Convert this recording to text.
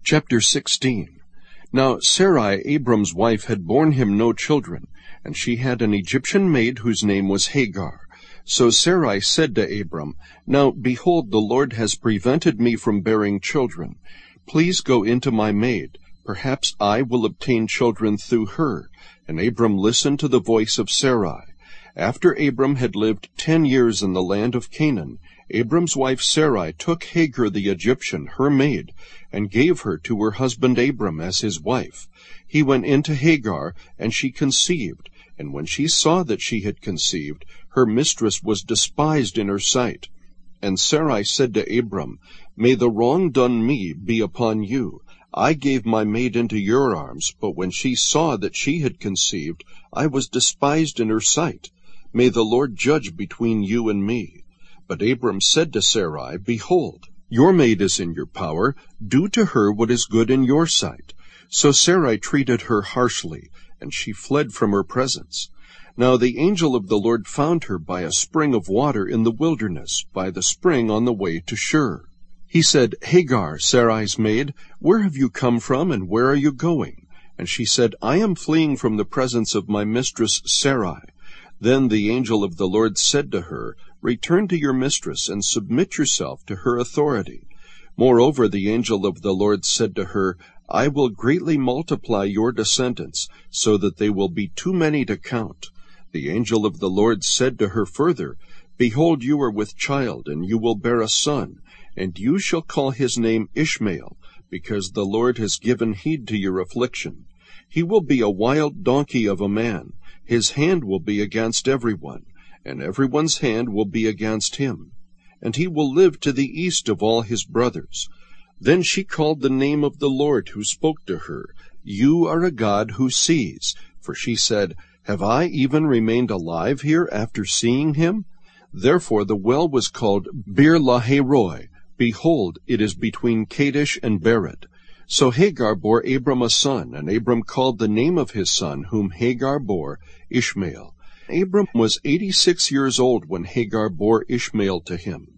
Chapter 16. Now Sarai, Abram's wife, had borne him no children, and she had an Egyptian maid whose name was Hagar. So Sarai said to Abram, Now, behold, the Lord has prevented me from bearing children. Please go into my maid. Perhaps I will obtain children through her. And Abram listened to the voice of Sarai. After Abram had lived 10 years in the land of Canaan, Abram's wife Sarai took Hagar the Egyptian, her maid, and gave her to her husband Abram as his wife. He went in to Hagar, and she conceived. And when she saw that she had conceived, her mistress was despised in her sight. And Sarai said to Abram, May the wrong done me be upon you. I gave my maid into your arms, but when she saw that she had conceived, I was despised in her sight. May the Lord judge between you and me. But Abram said to Sarai, Behold, your maid is in your power. Do to her what is good in your sight. So Sarai treated her harshly, and she fled from her presence. Now the angel of the Lord found her by a spring of water in the wilderness, by the spring on the way to Shur. He said, Hagar, Sarai's maid, where have you come from, and where are you going? And she said, I am fleeing from the presence of my mistress Sarai. Then the angel of the Lord said to her, Return to your mistress, and submit yourself to her authority. Moreover, the angel of the Lord said to her, I will greatly multiply your descendants, so that they will be too many to count. The angel of the Lord said to her further, Behold, you are with child, and you will bear a son, and you shall call his name Ishmael, because the Lord has given heed to your affliction. He will be a wild donkey of a man. His hand will be against everyone, and everyone's hand will be against him. And he will live to the east of all his brothers. Then she called the name of the Lord who spoke to her, You are a God who sees. For she said, Have I even remained alive here after seeing him? Therefore the well was called Bir-lahai-roi. Behold, it is between Kadesh and Bered. So Hagar bore Abram a son, and Abram called the name of his son, whom Hagar bore, Ishmael. Abram was 86 years old when Hagar bore Ishmael to him.